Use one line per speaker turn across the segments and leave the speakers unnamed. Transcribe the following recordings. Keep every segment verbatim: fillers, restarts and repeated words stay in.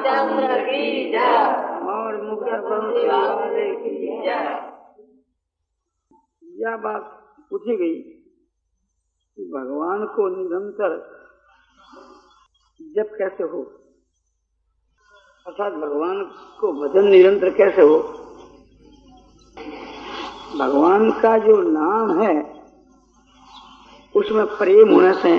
रामचंद्र की जय। और मुख्य वंशी वाले की जय। यह बात पूछी गई कि भगवान को निरंतर जप कैसे हो, अर्थात भगवान को भजन निरंतर कैसे हो। भगवान का जो नाम है उसमें प्रेम होने से,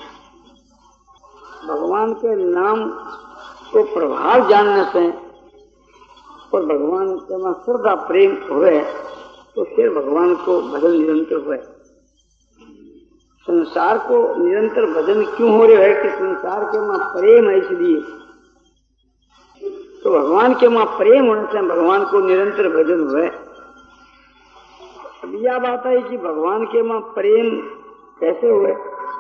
भगवान के नाम को प्रभाव जानने से और भगवान के में श्रद्धा प्रेम हुए तो फिर भगवान को भजन निरंतर हुए। संसार को निरंतर भजन क्यों हो रहे है कि संसार के मां प्रेम है, इसलिए तो भगवान के मां प्रेम होने से भगवान को निरंतर भजन हुए। अब यह बात है कि भगवान के मां प्रेम कैसे हुए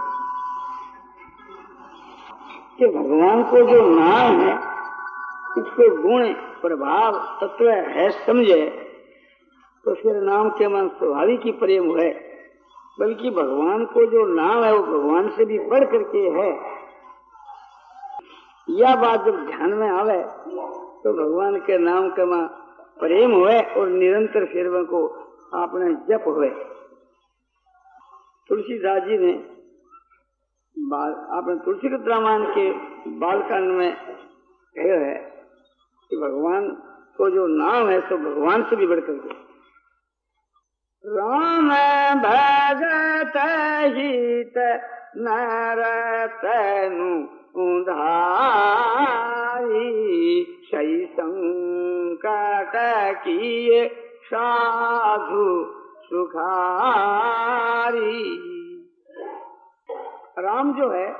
कि भगवान को जो नाम है इसके गुण प्रभाव तत्व है समझे तो फिर नाम के मन स्वाभाविक ही प्रेम हुए। बल्कि भगवान को जो नाम है वो भगवान से भी बढ़ करके है। यह बात जब ध्यान में आवे तो भगवान के नाम के मां प्रेम हुए और निरंतर फिर को आपने जप हुए। तुलसीदास जी ने आपने तुलसी के रामायण के बालकांड में कहा है कि भगवान को जो नाम है तो भगवान से भी बढ़कर के राम भगत हित नरतनु उधारी सही संकट किए साधु सुखारी। राम जो है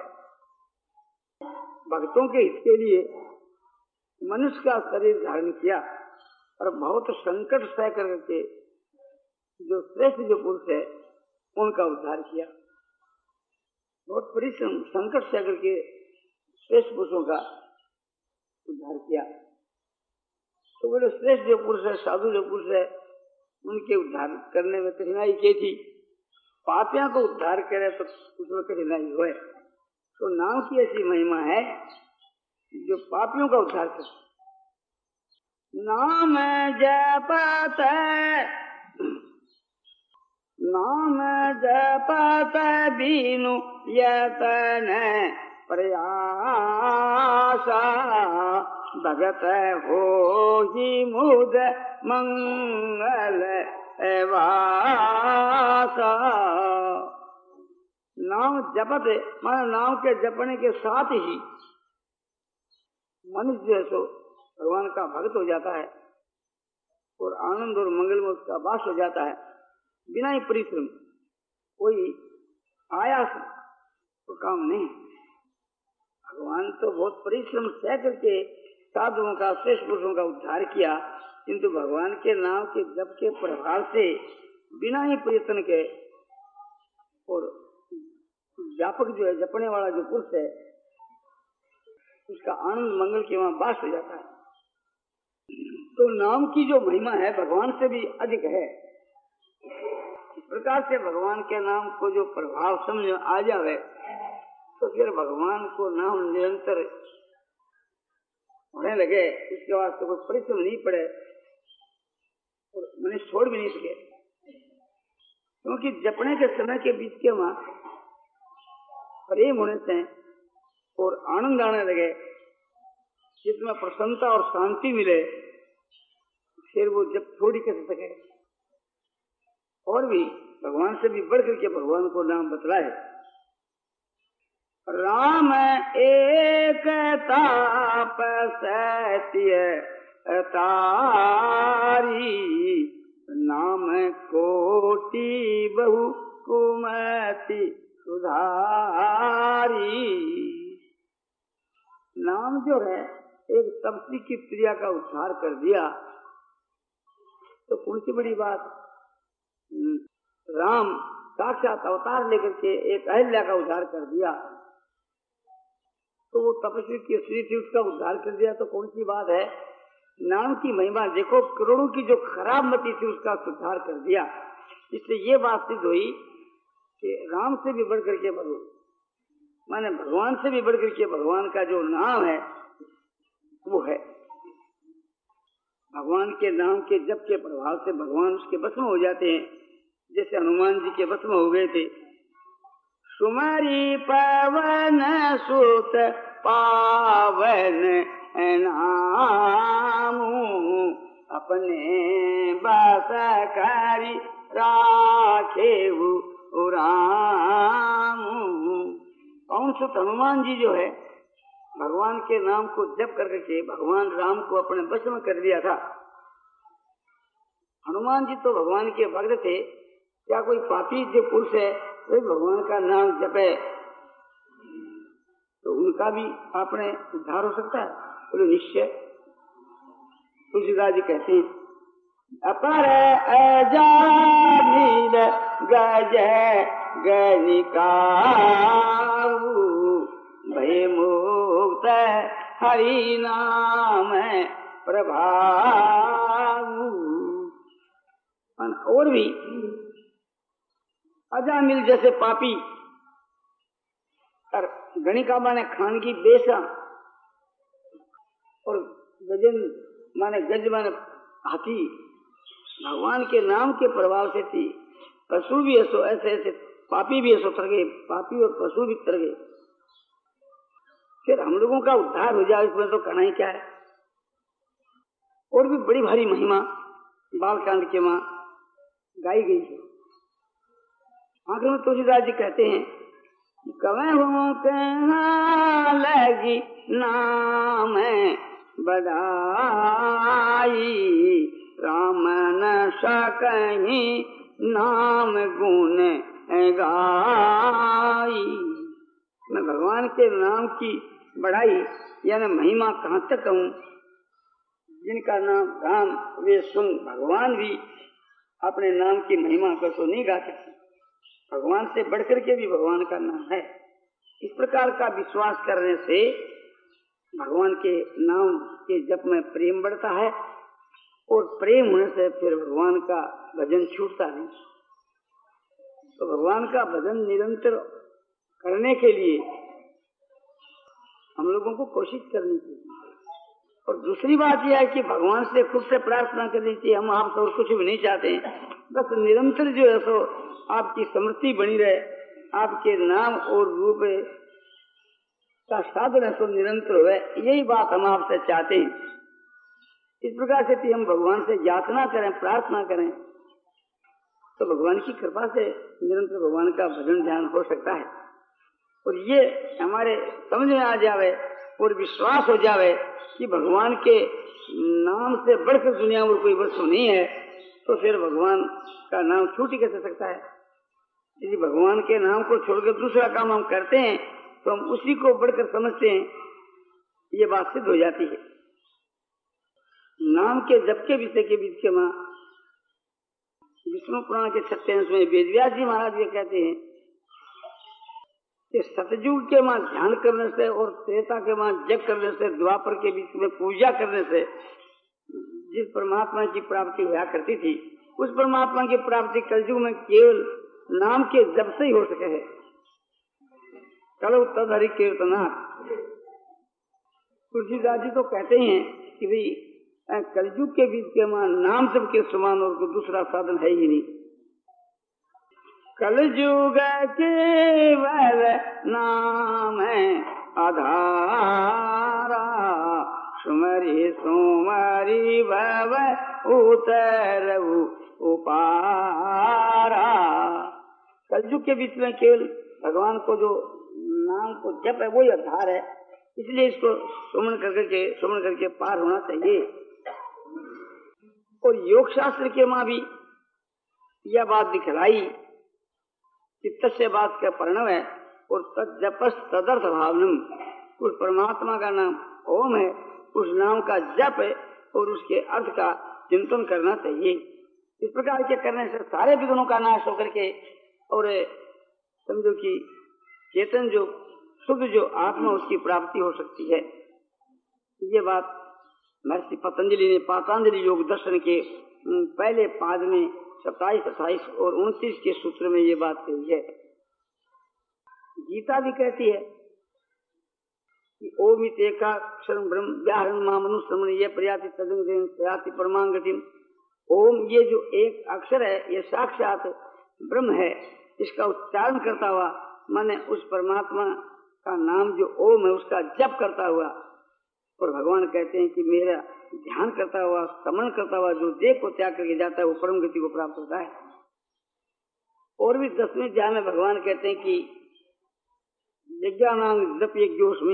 भक्तों के हित के लिए मनुष्य का शरीर धारण किया और बहुत संकट सह करके जो श्रेष्ठ जो पुरुष है उनका उद्धार किया। बहुत परिश्रम संकट सह करके श्रेष्ठ पुरुषों का उद्धार किया। तो वो जो श्रेष्ठ जो पुरुष है, साधु जो पुरुष है, उनके उद्धार करने में कठिनाई की थी। पापियों को उद्धार करे तो उसमें कठिनाई हुए। तो नाम की ऐसी महिमा है जो पापियों का उद्धार करे। नाम जपत नाम जपत बीनु यतन प्रयासा भगत हो ही मुद मंगल वासा। नाम जपत माना नाम के जपने के साथ ही मनुष्य जो सो भगवान का भक्त हो जाता है और आनंद और मंगल में उसका वास हो जाता है बिना ही परिश्रम। कोई आयास तो काम नहीं। भगवान तो बहुत परिश्रम सह करके साधुओं का श्रेष्ठ पुरुषों का उद्धार किया, किंतु भगवान के नाम के जप के प्रभाव से बिना ही प्रयत्न के और व्यापक जो है जपने वाला जो पुरुष है उसका आनंद मंगल के वहां वास हो जाता है। तो नाम की जो महिमा है भगवान से भी अधिक है। इस प्रकार से भगवान के नाम को जो प्रभाव समझ आ जावे तो फिर भगवान को नाम निरंतर होने लगे। इसके बाद तो कोई परिश्रम नहीं पड़े और मनुष्य छोड़ भी नहीं सके, क्योंकि जपने के समय के बीच के वहां प्रेम होने से और आनंद आने लगे, जिसमें प्रसन्नता और शांति मिले, फिर वो जब थोड़ी कर सके और भी भगवान से भी बढ़ करके भगवान को नाम बतलाए। राम एक तापसत्य तारी नाम कोटि बहु कुमति सुधारी। नाम जो है एक तपस्वी की प्रिया का उद्धार कर दिया तो कौन सी बड़ी बात। राम साक्षात अवतार लेकर के एक अहिल्या का उद्धार कर दिया तो वो तपस्वी की स्त्री थी उसका उद्धार कर दिया तो कौन सी बात है। नाम की महिमा देखो, करोड़ों की जो खराब मती थी उसका सुधार कर दिया। इसलिए ये बात सिद्ध हुई कि राम से भी बढ़ करके भगवान माने भगवान से भी बढ़ करके भगवान का जो नाम है वो है। भगवान के नाम के जप के प्रभाव से भगवान उसके वश में हो जाते हैं, जैसे हनुमान जी के वश में हो गए थे। सुमरी पवन सुत पावन नामू, अपने बस करी राखेऊ रामू। कौन सुत हनुमान जी जो है, भगवान के नाम को जप करके भगवान राम को अपने वश में कर लिया था। हनुमान जी तो भगवान के भक्त थे, क्या कोई पापी जो पुरुष है वही भगवान का नाम जपे तो उनका भी आपने उद्धार हो सकता है? बोले निश्चय। तुलसीदास जी कहते हैं, अपर अजामिल गज गणिकाऊ, भय मुक्त हरि नाम प्रभाऊ। और भी अजामिल जैसे पापी, और गणिका माने खानगी बेसा, और गजन माने गज माने हाथी, भगवान के नाम के प्रभाव से थी। पशु भी ऐसो ऐसे ऐसे पापी भी ऐसो तर गए, पापी और पशु भी तर गए। फिर हम लोगों का उद्धार हो जाए, इसमें तो कहना ही क्या है। और भी बड़ी भारी महिमा बालकांड के मां गाई गई है। आखिर में तुलसीदास जी कहते हैं, कहूँ कहना लगी नाम बड़ाई, राम न सकहि नाम गुण गाई। मैं भगवान के नाम की बढ़ाई यानी महिमा कहाँ तक कहूँ। जिनका नाम राम, वे सुन भगवान भी अपने नाम की महिमा को तो नहीं गा सकते। भगवान से बढ़कर के भी भगवान का नाम है। इस प्रकार का विश्वास करने से भगवान के नाम के जप में प्रेम बढ़ता है, और प्रेम होने से फिर भगवान का भजन छूटता नहीं। तो भगवान का भजन निरंतर करने के लिए हम लोगों को कोशिश करनी चाहिए। और दूसरी बात यह है कि भगवान से खुद से प्रार्थना करनी चाहिए, हम आपसे और कुछ भी नहीं चाहते हैं, बस निरंतर जो है सो आपकी स्मृति बनी रहे, आपके नाम और रूप का साधन है सो निरंतर हुए, यही बात हम आपसे चाहते हैं। इस प्रकार से हम भगवान से याचना करें, प्रार्थना करें, तो भगवान की कृपा से निरंतर भगवान का भजन ध्यान हो सकता है। और ये हमारे समझ में आ जावे और विश्वास हो जावे कि भगवान के नाम से बढ़कर दुनिया में कोई वस्तु नहीं है, तो फिर भगवान का नाम छूट ही कैसे सकता है। यदि भगवान के नाम को छोड़कर दूसरा काम हम करते हैं तो हम उसी को बढ़कर समझते हैं, ये बात सिद्ध हो जाती है। नाम के जप के विषय के बीच के मां विष्णु पुराण के छठे अंश में वेदव्यास जी महाराज ये कहते हैं कि सतयुग के मां ध्यान करने से और त्रेता के मां जप करने से, द्वापर के बीच में पूजा करने से जिस परमात्मा की प्राप्ति हुआ करती थी, उस परमात्मा की प्राप्ति कलयुग में केवल नाम के जप से ही हो सके है। कलो तद हरि कीर्तना। तुलसीदास जी तो कहते हैं कि भाई कलयुग के बीच के मां नाम जप के समान और कोई दूसरा साधन है ही नहीं। कलयुग केवल नाम आधारा, सुमरि सुमरि भव उतरऊ उपारा। कलयुग के बीच में केवल भगवान को जो नाम को जप है वही आधार है, इसलिए इसको सुमन करके सुमन करके पार होना चाहिए। और योग शास्त्र के मां भी यह बात दिखलाई कि तस्य बात का परिणाम है, और तज्जपस तदर्थ भावनम, उस परमात्मा का नाम ओम है, उस नाम का जप है और उसके अर्थ का चिंतन करना चाहिए। इस प्रकार के करने से सारे विघ्नों का नाश होकर के और समझो कि चेतन जो शुद्ध जो आत्मा उसकी प्राप्ति हो सकती है। ये बात महर्षि पतंजलि ने पातंजलि योग दर्शन के पहले पाद में सत्ताईस अट्ठाईस और उनतीस के सूत्र में ये बात कही है। गीता भी कहती है कि ओम इत्येका अक्षरम ब्रह्म व्याहरण मामनु श्रमण ये प्रयाति तदंग प्रयाति परमांगतिम। ओम ये जो एक अक्षर है ये साक्षात ब्रह्म है, इसका उच्चारण करता हुआ मैंने उस परमात्मा का नाम जो ओम है उसका जप करता हुआ, और भगवान कहते हैं कि मेरा ध्यान करता हुआ स्मरण करता हुआ जो देह को त्याग करके जाता है वो परम गति को प्राप्त होता है। और भी दसवें अध्याय में भगवान कहते हैं कि यज्ञानां जप यज्ञोस्मि,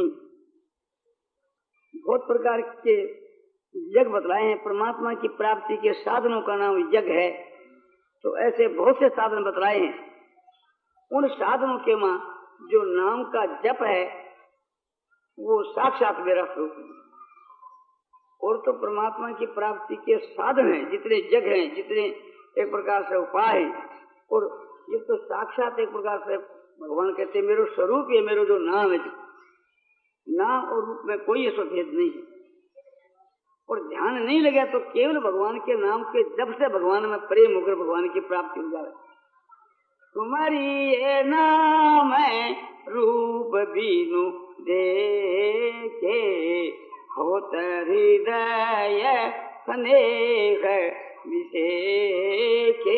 बहुत प्रकार के यज्ञ बतलाए हैं। परमात्मा की प्राप्ति के साधनों का नाम यज्ञ है, तो ऐसे बहुत से साधन बतलाए हैं। उन साधनों के मां जो नाम का जप है वो साक्षात मेरा स्वरूप है। और तो परमात्मा की प्राप्ति के साधन हैं, जितने यज्ञ हैं, जितने एक प्रकार से उपाय हैं, और ये तो साक्षात एक प्रकार से भगवान कहते हैं मेरा स्वरूप ये मेरा जो नाम है, नाम और रूप में कोई ऐसा भेद नहीं है। और ध्यान नहीं लगा तो केवल भगवान के नाम के जब से भगवान में प्रेम होकर भगवान की प्राप्ति हो जाए। तुम्हारी ये नाम है रूप बीनु देखे होत हृदय स्नेह विषेके।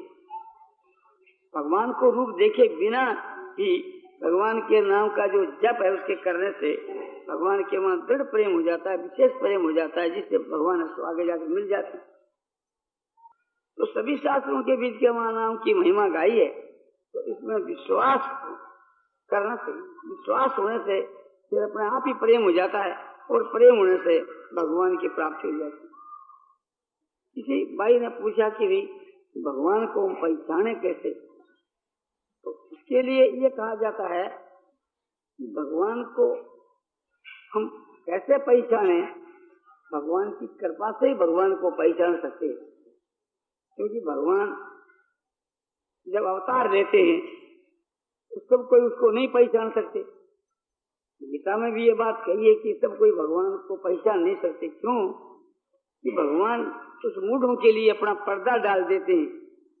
भगवान को रूप देखे बिना ही भगवान के नाम का जो जप है उसके करने से भगवान के वहां दृढ़ प्रेम हो जाता है, विशेष प्रेम हो जाता है, जिससे भगवान उसको आगे जाकर मिल जाते। तो सभी शास्त्रों के बीच के वहां नाम की महिमा गाई है, तो इसमें विश्वास करना चाहिए। विश्वास होने से फिर अपने आप ही प्रेम हो जाता है, और प्रेम होने से भगवान की प्राप्ति हो जाती है। किसी भाई ने पूछा कि भी भगवान को हम पहचाने कैसे, तो इसके लिए ये कहा जाता है कि भगवान को हम कैसे पहचाने, भगवान की कृपा से ही भगवान को पहचान सकते हैं। क्योंकि भगवान जब अवतार लेते हैं तो सब कोई उसको नहीं पहचान सकते। गीता में भी ये बात कही है कि सब कोई भगवान को पहचान नहीं सकते। क्यों? कि भगवान उस मूढ़ों के लिए अपना पर्दा डाल देते हैं।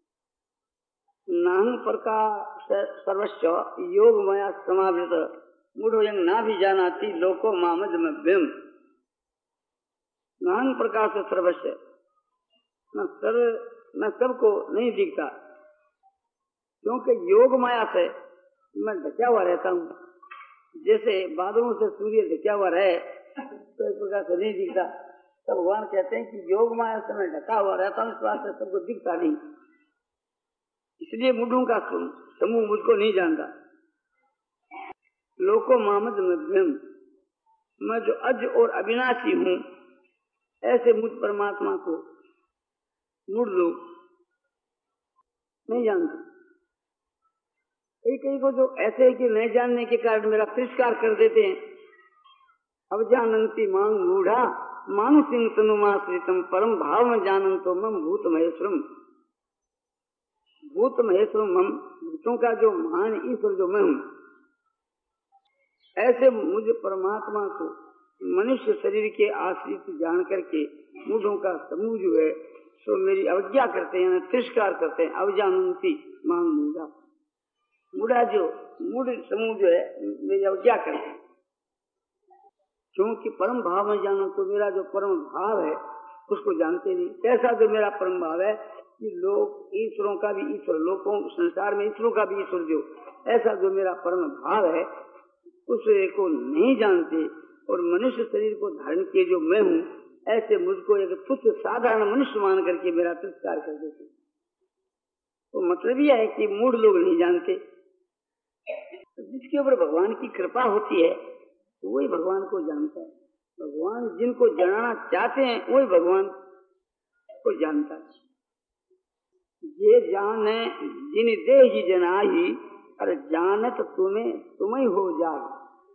नाहं प्रकाश सर्वस्व योग माया समावृत मूढ़ो यंग ना भी जानाति लोको मामज में बिम। नाहं प्रकाश सर्वस्व, न सर्व न सबको नहीं दिखता, क्योंकि योग माया से मैं ढका हुआ रहता हूँ। जैसे बादलों से सूर्य ढका हुआ रहे तो एक प्रकार से नहीं दिखता, तो भगवान कहते हैं कि योग माया से मैं ढका हुआ रहता हूँ, इस बात से सबको दिखता नहीं, इसलिए मूढ़ों का समूह मुझको नहीं जानता। लोको मामद में मैं जो अज और अविनाशी हूँ, ऐसे मुझ परमात्मा को मूढ़ लोग नहीं जानते। कई कई को जो ऐसे है कि नहीं जानने के कारण मेरा तिरस्कार कर देते हैं। अब जानंती मांग मूढ़ा मानु सिंह तनुमाश्रितम परम भाव में जानंतो मम भूत महेश्वरम। भूत महेश्वरम हम भूतों का जो महान ईश्वर जो मैं हूँ, ऐसे मुझे परमात्मा को मनुष्य शरीर के आश्रित जान करके मूढ़ों का समूह जो है सो मेरी अवज्ञा करते हैं, तिरस्कार करते हैं। अवजानंती मांग मूढ़ा, मूढ़ा जो मूढ़ समूह जो है मेरी अवज्ञा करते हैं। क्योंकि परम भाव में जानो तो मेरा जो परम भाव है उसको जानते नहीं। कैसा जो मेरा परम भाव है कि लोग ईश्वरों का भी ईश्वर, लोगों संसार में ईश्वरों का भी ईश्वर, जो ऐसा जो मेरा परम भाव है उसको नहीं जानते। और मनुष्य शरीर को धारण किए जो मैं हूँ, ऐसे मुझको एक तुच्छ साधारण मनुष्य मान करके मेरा तिरस्कार कर देते। तो मतलब यह है कि मूढ़ लोग नहीं जानते। जिसके ऊपर भगवान की कृपा होती है वही भगवान को जानता है। भगवान जिनको जानना चाहते हैं वही भगवान को जानता है। ये जाने जिन दे ही जनाही, अरे जानत तुम्हें तुम्हें हो जाए।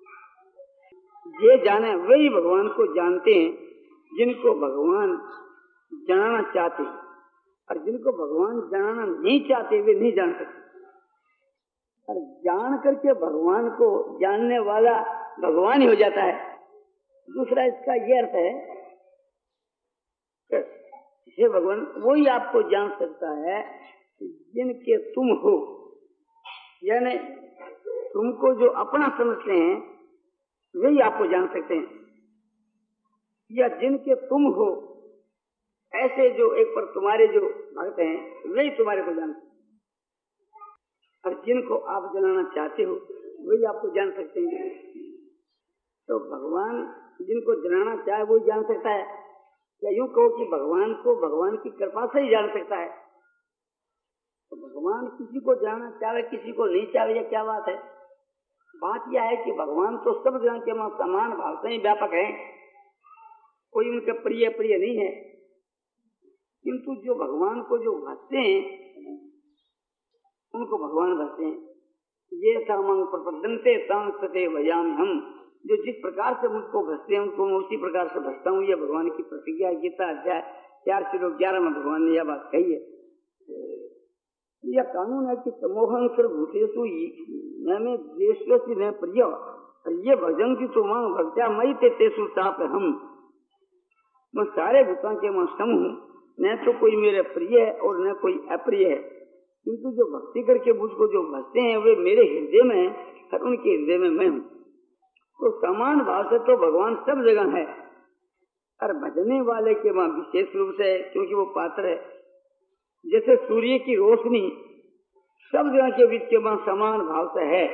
ये जाने वही भगवान को जानते हैं जिनको भगवान जानना चाहते हैं, और जिनको भगवान जानना नहीं चाहते वे नहीं जान सकते। और जान करके भगवान को जानने वाला भगवान ही हो जाता है। दूसरा इसका ये अर्थ है कि हे भगवान वही आपको जान सकता है जिनके तुम हो, यानी तुमको जो अपना समझते हैं वही आपको जान सकते हैं, या जिनके तुम हो ऐसे जो एक पर तुम्हारे जो भक्त हैं वही तुम्हारे को जान सकते हैं, और जिनको आप जलाना चाहते हो वही आपको जान सकते हैं। तो भगवान जिनको जलाना चाहे वही जान सकता है, या यूं कहो कि भगवान को भगवान की कृपा से ही जान सकता है। तो भगवान किसी को जानना चाहे किसी को नहीं चाहे, यह क्या बात है? बात यह है कि भगवान तो सब जगह के वहां समान भाव से ही व्यापक है, कोई उनके प्रिय प्रिय नहीं है। किंतु जो भगवान को जो भजते हैं उनको भगवान भजते हैं। ये सामंग प्रपद्यन्ते तां सते भजामि हम, जो जिस प्रकार से मुझको भजते हैं उनको मैं उसी प्रकार से भजता हूँ। यह भगवान की प्रतिज्ञा। गीता अध्याय चार श्लोक ग्यारह में भगवान ने यह बात कही है। यह कानून है कि समोहन सर्वभूतेषु में द्वेष्यसि न प्रिय, ये भजन की तो मांग भक्त्या मई ते तेसु ताप हम। मैं सारे भूतों के मैं सम हूँ, न तो कोई मेरे प्रिय है और न कोई अप्रिय है, किंतु जो भक्ति करके मुझको जो भजते हैं वे मेरे हृदय में है और उनके हृदय में मैं हूँ। तो समान भाव से तो भगवान सब जगह है, और भजने वाले के वहां विशेष रूप से है, क्योंकि वो पात्र है। जैसे सूर्य की रोशनी सब जगह के बीच के वहां समान भाव से है,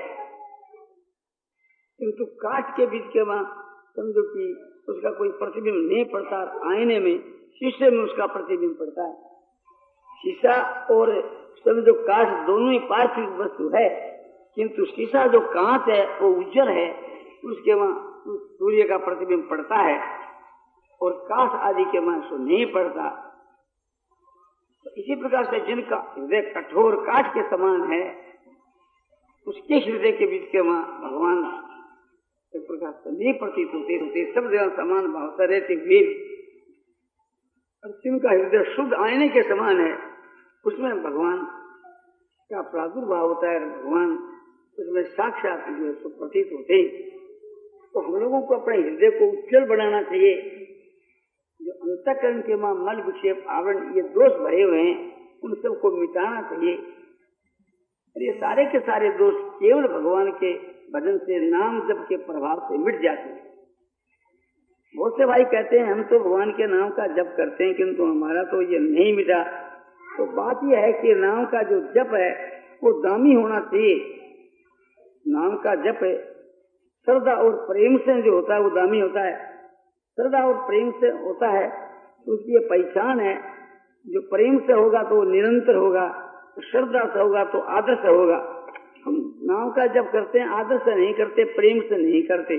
किंतु काट के बीच के वहां समझो कि उसका कोई प्रतिबिंब नहीं पड़ता। आईने में शीशे में उसका प्रतिबिंब पड़ता है। शीशा और समझो कांच दोनों ही पार्थिव वस्तु है, किंतु शीशा जो कांच है वो उज्जवल है, उसके वहां सूर्य का प्रतिबिंब पड़ता है, और कांच आदि के वहां सो नहीं पड़ता। तो इसी प्रकार से जिनका हृदय कठोर काठ के समान है, उसके हृदय के बीच के वहां भगवान इस प्रकार से नहीं प्रतीत होते होते सब जगह समान भाव से रहते हुए, और जिनका हृदय शुद्ध आईने के समान है उसमें भगवान का प्रादुर्भाव होता है, भगवान उसमें साक्षात जो है प्रतीत होते हैं। तो हम लोगों को अपने हृदय को उज्जवल बनाना चाहिए। जो अंतःकरण के मां मल विक्षेप आवरण ये दोष भरे हुए हैं उन सबको मिटाना चाहिए। और ये सारे के सारे दोष केवल भगवान के भजन से, नाम जप के प्रभाव से मिट जाते हैं। बहुत से भाई कहते हैं हम तो भगवान के नाम का जप करते हैं, किंतु हमारा तो ये नहीं मिटा। तो बात यह है कि नाम का जो जप है वो दामी होना चाहिए। नाम का जप है श्रद्धा और प्रेम से जो होता है वो दामी होता है। श्रद्धा और प्रेम से होता है तो उसकी पहचान है, जो प्रेम से होगा तो वो निरंतर होगा, श्रद्धा से होगा तो आदर से होगा। हम नाम का जप करते हैं, आदर से नहीं करते, प्रेम से नहीं करते,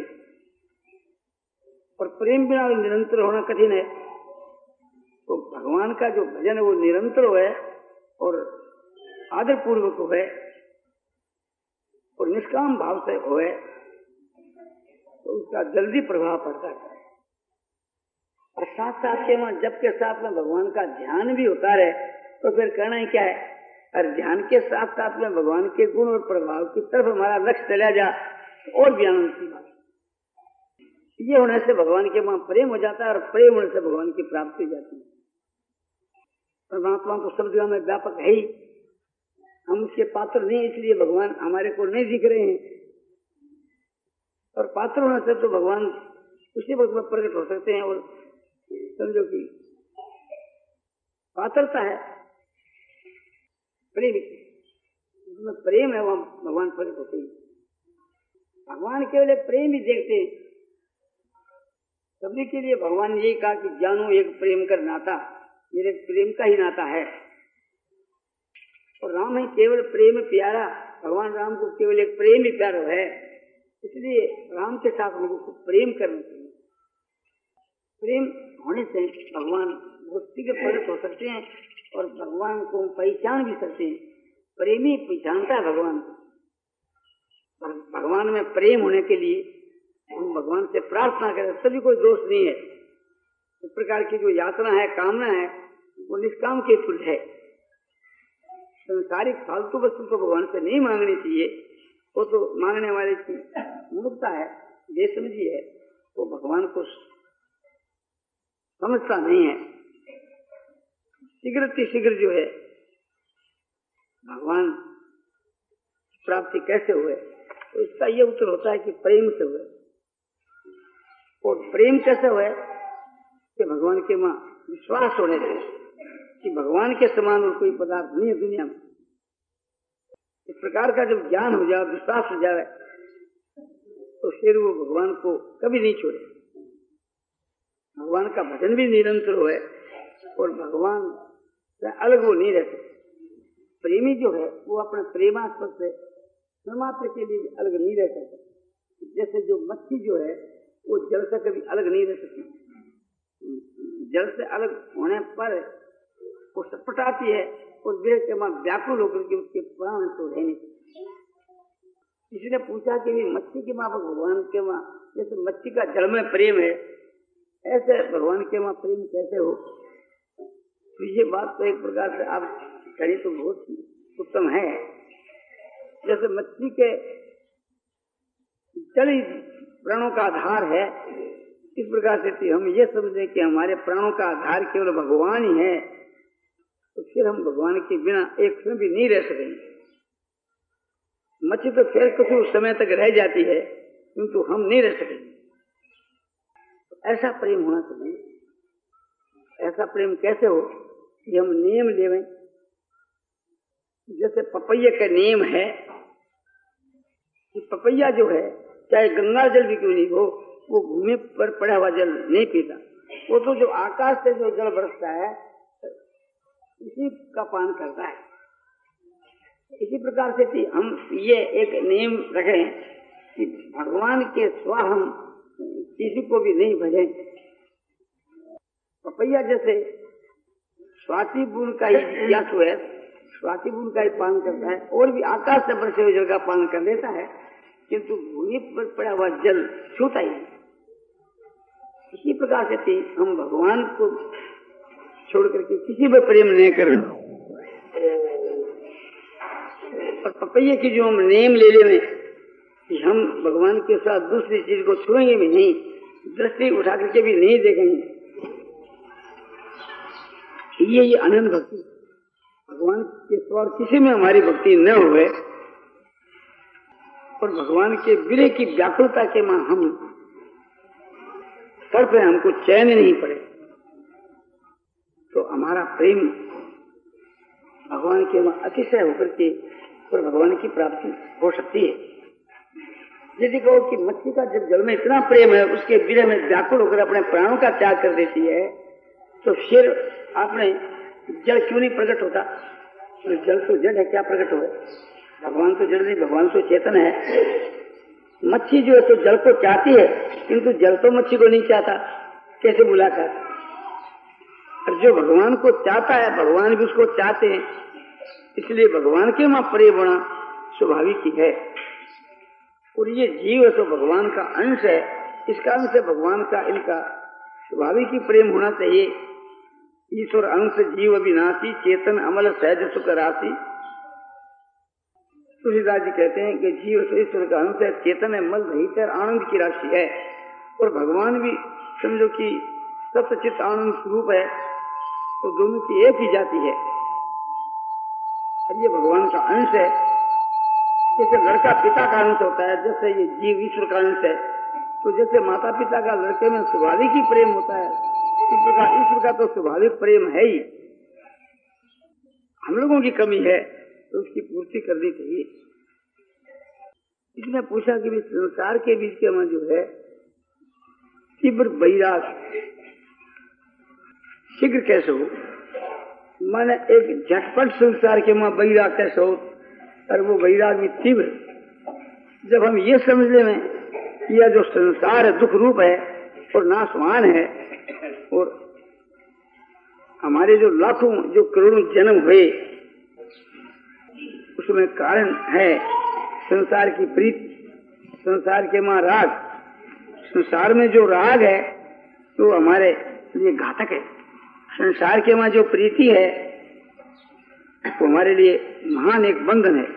और प्रेम बिना निरंतर होना कठिन है। तो भगवान का जो भजन है वो निरंतर है और आदर पूर्वक हो है और निष्काम भाव से हो है, तो उसका जल्दी प्रभाव पड़ता है। और साथ साथ के वहां जप के साथ में भगवान का ध्यान भी होता रहे, तो फिर करना ही क्या है। और ध्यान के साथ साथ में भगवान के गुण और प्रभाव की तरफ हमारा लक्ष्य चला जा, और भी आनंद की बात। ये होने से भगवान के वहां प्रेम हो जाता है, और प्रेम होने से भगवान की प्राप्ति हो जाती है। परमात्मा तो सब जगह में व्यापक है ही, हम उसके पात्र नहीं, इसलिए भगवान हमारे को नहीं दिख रहे हैं। और पात्र होने से तो भगवान उसी वक्त में प्रकट हो सकते हैं। और समझो कि पात्रता है प्रेम, जिसमें प्रेम है वहां भगवान प्रकट होते हैं। भगवान केवल प्रेम ही देखते हैं। सभी के लिए भगवान यही कहा कि जानो एक प्रेम कर नाता, मेरे प्रेम का ही नाता है। और राम है केवल प्रेम प्यारा, भगवान राम को केवल एक प्रेम ही प्यारा है, इसलिए राम के साथ हम लोगों को प्रेम करना चाहिए। प्रेम होने से भगवान बहुत शीघ्र प्रकट हो सकते हैं और भगवान को पहचान भी सकते हैं। प्रेमी पहचानता है भगवान। भगवान में प्रेम होने के लिए हम भगवान से प्रार्थना करें, सभी कोई दोष नहीं है। इस प्रकार की जो यात्रा है, कामना है, वो निष्काम के तुल्य है। संसारिक फालतू वस्तु तो भगवान से नहीं मांगनी चाहिए, वो तो मांगने वाले की मूर्खता है, बेसमझी है, वो भगवान को समझता नहीं है। शीघ्र की शीघ्र जो है भगवान प्राप्ति कैसे हुए, तो इसका ये उत्तर होता है कि प्रेम से हुए। और प्रेम कैसे हुए कि भगवान के मां विश्वास होने लगे कि भगवान के समान और कोई पदार्थ नहीं है दुनिया में। इस प्रकार का जब ज्ञान हो जाए, विश्वास हो जाए, तो फिर वो भगवान को कभी नहीं छोड़े। भगवान का भजन भी निरंतर हुए और भगवान से अलग वो नहीं रहते। प्रेमी जो है वो अपने प्रेमास्पद से मात्र के लिए अलग नहीं रह सकता। जैसे जो मच्छी जो है वो जल से कभी अलग नहीं रह सकती। जल से अलग होने पर वो सटपटाती है और देह के मां व्याकुल होकर के उसके प्राण तो रहने। किसी ने पूछा कि मच्छी के मां भगवान के मां, जैसे मच्छी का जल में प्रेम है, ऐसे भगवान के मां प्रेम कैसे हो? तो ये बात तो एक प्रकार से आप करें तो बहुत उत्तम है। जैसे मच्छी के जल ही प्राणों का आधार है, इस प्रकार से हम ये समझें कि हमारे प्राणों का आधार केवल भगवान ही है, तो फिर हम भगवान के बिना एक क्षण भी नहीं रह सकेंगे। मच्छी तो फिर कुछ समय तक रह जाती है, किंतु हम नहीं रह सकेंगे। तो ऐसा प्रेम होना चाहिए। ऐसा प्रेम कैसे हो कि हम नियम लेवें। जैसे पपैये का नियम है कि पपैया जो है चाहे गंगा जल भी क्यों नहीं हो, वो भूमि पर पड़ा हुआ जल नहीं पीता। वो तो जो आकाश से जो जल बरसता है इसी का पान करता है। इसी प्रकार से हम ये एक नियम रखें कि भगवान के स्वा हम किसी को भी नहीं भजें। पपैया जैसे स्वाति बूंद का ही जिज्ञासु है, स्वाति बूंद का ही पान करता है और भी आकाश से बरसे हुए जल का पान कर लेता है, किंतु भूमि पर पड़ा हुआ जल छूता ही नहीं। इसी प्रकार से थी हम भगवान को छोड़ करके किसी पर प्रेम नहीं कर। और पपैये की जो हम नेम ले ले कि हम भगवान के साथ दूसरी चीज को छुएंगे भी नहीं, दृष्टि उठा करके भी नहीं देखेंगे, ये ये अनंत भक्ति। भगवान के स्वर किसी में हमारी भक्ति न हुए और भगवान के विरह की व्याकुलता के मां हम सर पे हमको चैन नहीं पड़े, तो हमारा प्रेम भगवान के मां अतिशय होकर के और भगवान की प्राप्ति हो सकती है। यदि कहो कि मच्छी का जब जल में इतना प्रेम है, उसके विरह में व्याकुल होकर अपने प्राणों का त्याग कर देती है, तो फिर आपने जल क्यों नहीं प्रकट होता? तो जल तो जड़ है, क्या प्रकट हो? भगवान तो जड़ नहीं, भगवान तो चेतन है। मच्छी जो है तो जल को चाहती है, किंतु जल तो मच्छी को नहीं चाहता, कैसे मुलाकात? और जो भगवान को चाहता है, भगवान भी उसको चाहते हैं, इसलिए भगवान के मां प्रेम होना स्वाभाविक ही है। और ये जीव तो भगवान का अंश है, इस कारण से भगवान का इनका स्वाभाविक ही प्रेम होना चाहिए। ईश्वर अंश जीव अविनाशी, चेतन अमल सहज सुख राशि। तुलसीदास जी कहते हैं कि जीव तो ईश्वर का अंश है, चेतन है, मल रहित है, आनंद की राशि है। और भगवान भी समझो कि सत्चित आनंद स्वरूप है, तो दोनों की एक ही जाति है। और ये भगवान का अंश है। जैसे लड़का पिता का अंश होता है, जैसे ये जीव ईश्वर का अंश है, तो जैसे माता पिता का लड़के में स्वाभाविक ही प्रेम होता है, इस प्रकार ईश्वर का तो स्वाभाविक प्रेम है ही। हम लोगों की कमी है तो उसकी पूर्ति करनी चाहिए। इसने पूछा कि संसार के बीच के में जो है तीव्र वैराग शीघ्र कैसे हो? माने एक झटपट संसार के मां वैराग कैसे हो? और वो वैराग भी तीव्र। जब हम ये समझ ले में कि यह जो संसार है दुख रूप है और नाशवान है, और हमारे जो लाखों जो करोड़ों जन्म हुए उसमें कारण है संसार की प्रीति, संसार के मां राग। संसार में जो राग है तो हमारे लिए घातक है। संसार के मां जो प्रीति है वो हमारे लिए महान एक बंधन है।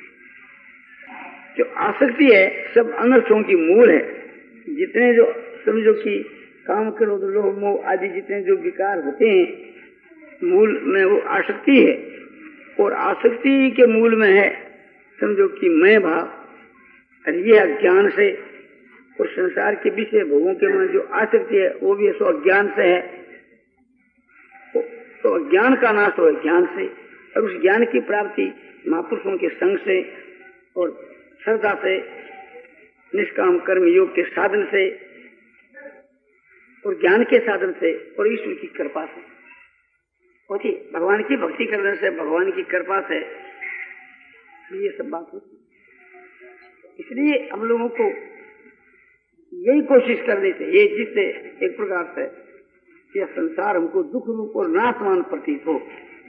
जो आसक्ति है सब अनर्थों की मूल है। जितने जो समझो कि काम क्रोध लोभ मोह आदि जितने जो विकार होते हैं मूल में वो आसक्ति है, और आसक्ति के मूल में है समझो कि मैं भाव। और ये अज्ञान से और संसार के विषय भोगों के मन जो आसक्ति है वो भी सो अज्ञान से है। तो अज्ञान का नाश हो ज्ञान से, और उस ज्ञान की प्राप्ति महापुरुषों के संग से और श्रद्धा से, निष्काम कर्म योग के साधन से और ज्ञान के साधन से और ईश्वर की कृपा से होती। भगवान की भक्ति करने से, भगवान की कृपा से ये सब बात होती। इसलिए हम लोगों को यही कोशिश करनी चाहिए जिससे एक प्रकार से यह संसार हमको दुख रूप और नाशवान प्रतीत हो।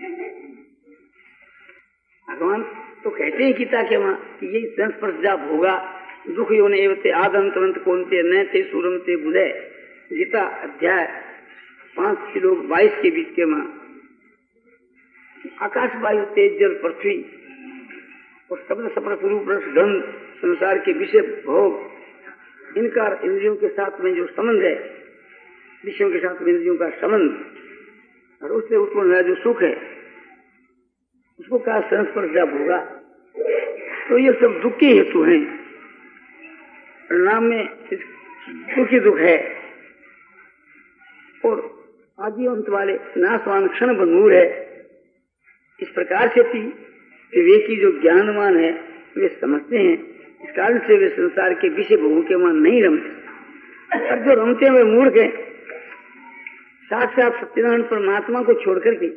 भगवान तो कहते हैं गीता के वहां कि यही संस्पर्श जब होगा दुख योने एवते आदंतवंत कोनते न ते सूरम ते बुधे। गीता अध्याय पांच किलो बाईस के बीच के वहां आकाश वायु तेज जल पृथ्वी और शब्द सप्र रूप रस गंध संसार के विषय भोग इनका इंद्रियों के साथ में जो संबंध है, विषयों के साथ में इंद्रियों का संबंध और उससे उत्पन्न जो सुख है उसको कहा संस्पर्श जब होगा। तो ये सब दुख के हेतु हैं। परिणाम में दुखी दुख है और आदि अंत वाले नाशवान क्षण बंधुर है। इस प्रकार से भी विवेकी जो ज्ञानवान है वे समझते हैं, इस कारण से वे संसार के विषय भोगों के मान नहीं रमते। और जो रमते हुए मूर्ख हैं, साक्षात सत्यनारायण परमात्मा को छोड़कर के,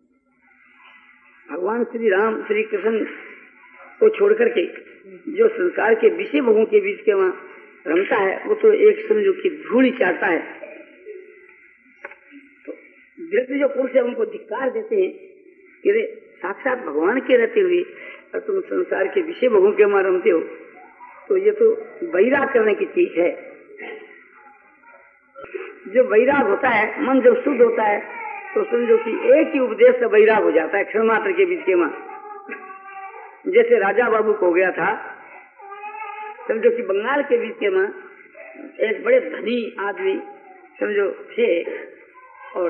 भगवान श्री राम श्री कृष्ण को छोड़कर के जो संसार के विषय भोगों के बीच के वहां रमता है वो तो एक समझो कि धूल चाहता है। तो व्यक्ति जो पुरुष है उनको धिक्कार देते हैं कि रे साक्षात भगवान के रहते हुए और तुम संसार के विषय भोगों के वहां रमते हो, तो ये तो वैराग करने की चीज है। जो वैराग होता है, मन जब शुद्ध होता है तो समझो कि एक ही उपदेश से वैराग हो जाता है क्षण मात्र के बीच के मां। जैसे राजा बाबू को हो गया था, समझो कि बंगाल के बीच के मां एक बड़े धनी आदमी समझो थे और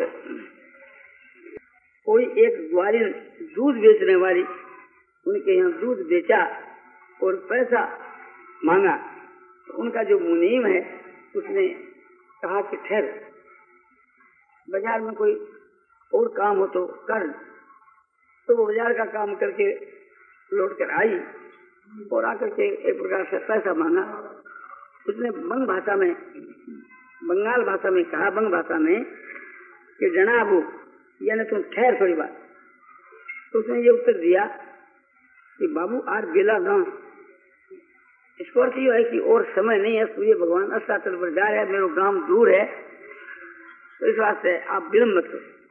कोई एक ग्वालिन दूध बेचने वाली उनके यहाँ दूध बेचा और पैसा मांगा। तो उनका जो मुनीम है उसने कहा कि ठहर, बाजार में कोई और काम हो तो कर। तो वो बाजार का काम करके लौट कर आई और आकर के एक प्रकार से पैसा मांगा। उसने बंग भाषा में, बंगाल भाषा में कहा, बंग भाषा में कि जनाबू यानी तुम ठहर थोड़ी बात। तो उसने ये उत्तर दिया कि बाबू आर बेला न, इसको अर्थ ये है कि और समय नहीं है, सूर्य भगवान अस्ताचल पर जा रहे हैं, मेरा गांव दूर है, तो इस वास्ते आप विलम्ब मत करो।